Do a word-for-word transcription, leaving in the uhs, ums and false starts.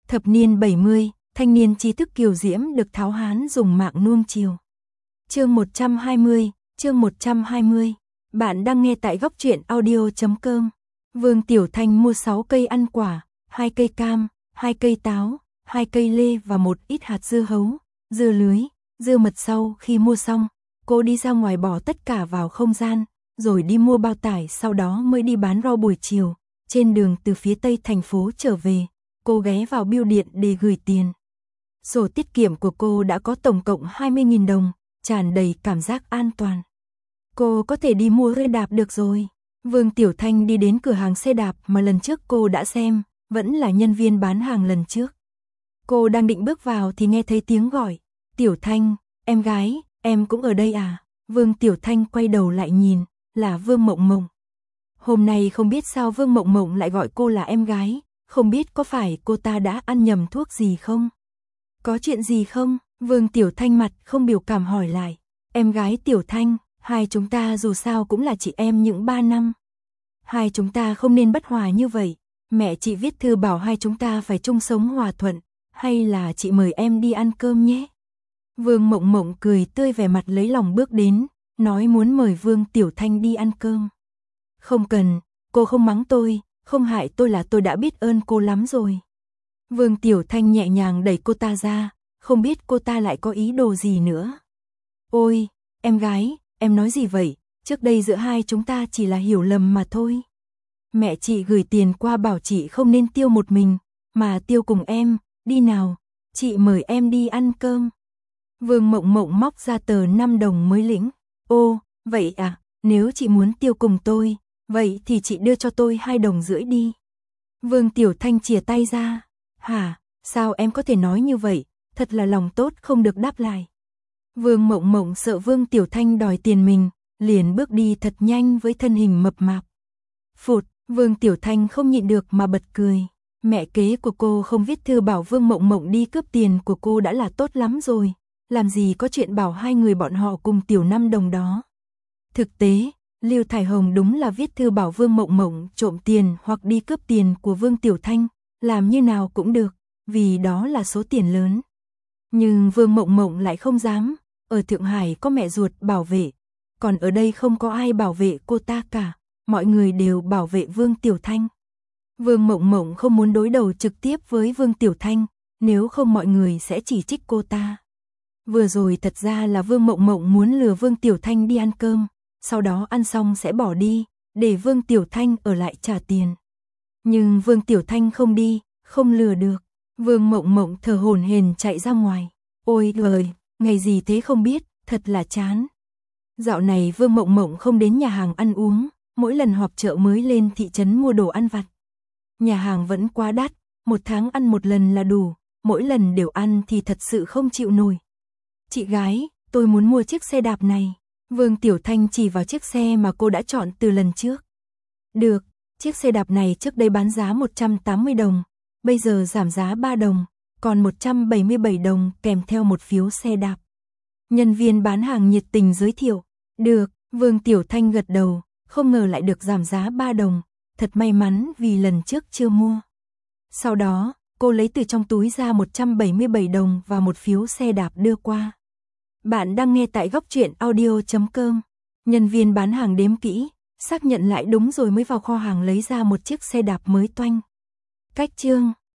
Thập niên bảy mươi, thanh niên trí thức kiều diễm được tháo hán dùng mạng nuông chiều. Chương một trăm hai mươi, chương một trăm hai mươi. Bạn đang nghe tại góc truyện audio chấm com. Vương Tiểu Thanh mua sáu cây ăn quả, hai cây cam, hai cây táo, hai cây lê và một ít hạt dưa hấu, dưa lưới, dưa mật. Sau khi mua xong, cô đi ra ngoài bỏ tất cả vào không gian, rồi đi mua bao tải, sau đó mới đi bán rau buổi chiều. Trên đường từ phía tây thành phố trở về, cô ghé vào bưu điện để gửi tiền. Sổ tiết kiệm của cô đã có tổng cộng hai mươi nghìn đồng, tràn đầy cảm giác an toàn. Cô có thể đi mua xe đạp được rồi. Vương Tiểu Thanh đi đến cửa hàng xe đạp mà lần trước cô đã xem, vẫn là nhân viên bán hàng lần trước. Cô đang định bước vào thì nghe thấy tiếng gọi, Tiểu Thanh, em gái, em cũng ở đây à? Vương Tiểu Thanh quay đầu lại nhìn, là Vương Mộng Mộng. Hôm nay không biết sao Vương Mộng Mộng lại gọi cô là em gái, không biết có phải cô ta đã ăn nhầm thuốc gì không? Có chuyện gì không? Vương Tiểu Thanh mặt không biểu cảm hỏi lại. Em gái Tiểu Thanh, hai chúng ta dù sao cũng là chị em những ba năm. Hai chúng ta không nên bất hòa như vậy. Mẹ chị viết thư bảo hai chúng ta phải chung sống hòa thuận, hay là chị mời em đi ăn cơm nhé? Vương Mộng Mộng cười tươi vẻ mặt lấy lòng bước đến, nói muốn mời Vương Tiểu Thanh đi ăn cơm. Không cần, cô không mắng tôi, không hại tôi là tôi đã biết ơn cô lắm rồi. Vương Tiểu Thanh nhẹ nhàng đẩy cô ta ra, không biết cô ta lại có ý đồ gì nữa. Ôi, em gái, em nói gì vậy? Trước đây giữa hai chúng ta chỉ là hiểu lầm mà thôi. Mẹ chị gửi tiền qua bảo chị không nên tiêu một mình, mà tiêu cùng em, đi nào, chị mời em đi ăn cơm. Vương Mộng Mộng móc ra tờ năm đồng mới lĩnh. Ô, vậy à, nếu chị muốn tiêu cùng tôi, vậy thì chị đưa cho tôi hai đồng rưỡi đi. Vương Tiểu Thanh chìa tay ra. Hả, sao em có thể nói như vậy, thật là lòng tốt không được đáp lại. Vương Mộng Mộng sợ Vương Tiểu Thanh đòi tiền mình, liền bước đi thật nhanh với thân hình mập mạp. Phụt, Vương Tiểu Thanh không nhịn được mà bật cười. Mẹ kế của cô không viết thư bảo Vương Mộng Mộng đi cướp tiền của cô đã là tốt lắm rồi, làm gì có chuyện bảo hai người bọn họ cùng tiểu năm đồng đó. Thực tế, Lưu Thải Hồng đúng là viết thư bảo Vương Mộng Mộng trộm tiền hoặc đi cướp tiền của Vương Tiểu Thanh, làm như nào cũng được, vì đó là số tiền lớn. Nhưng Vương Mộng Mộng lại không dám, ở Thượng Hải có mẹ ruột bảo vệ, còn ở đây không có ai bảo vệ cô ta cả, mọi người đều bảo vệ Vương Tiểu Thanh. Vương Mộng Mộng không muốn đối đầu trực tiếp với Vương Tiểu Thanh, nếu không mọi người sẽ chỉ trích cô ta. Vừa rồi thật ra là Vương Mộng Mộng muốn lừa Vương Tiểu Thanh đi ăn cơm, sau đó ăn xong sẽ bỏ đi, để Vương Tiểu Thanh ở lại trả tiền. Nhưng Vương Tiểu Thanh không đi, không lừa được. Vương Mộng Mộng thở hổn hển chạy ra ngoài. Ôi trời, ngày gì thế không biết, thật là chán. Dạo này Vương Mộng Mộng không đến nhà hàng ăn uống, mỗi lần họp chợ mới lên thị trấn mua đồ ăn vặt. Nhà hàng vẫn quá đắt, một tháng ăn một lần là đủ, mỗi lần đều ăn thì thật sự không chịu nổi. Chị gái, tôi muốn mua chiếc xe đạp này. Vương Tiểu Thanh chỉ vào chiếc xe mà cô đã chọn từ lần trước. Được, chiếc xe đạp này trước đây bán giá một trăm tám mươi đồng, bây giờ giảm giá ba đồng, còn một trăm bảy mươi bảy đồng kèm theo một phiếu xe đạp. Nhân viên bán hàng nhiệt tình giới thiệu. Được, Vương Tiểu Thanh gật đầu, không ngờ lại được giảm giá ba đồng, thật may mắn vì lần trước chưa mua. Sau đó, cô lấy từ trong túi ra một trăm bảy mươi bảy đồng và một phiếu xe đạp đưa qua. Bạn đang nghe tại góc truyện audio chấm com. Nhân viên bán hàng đếm kỹ, xác nhận lại đúng rồi mới vào kho hàng lấy ra một chiếc xe đạp mới toanh. Cách chương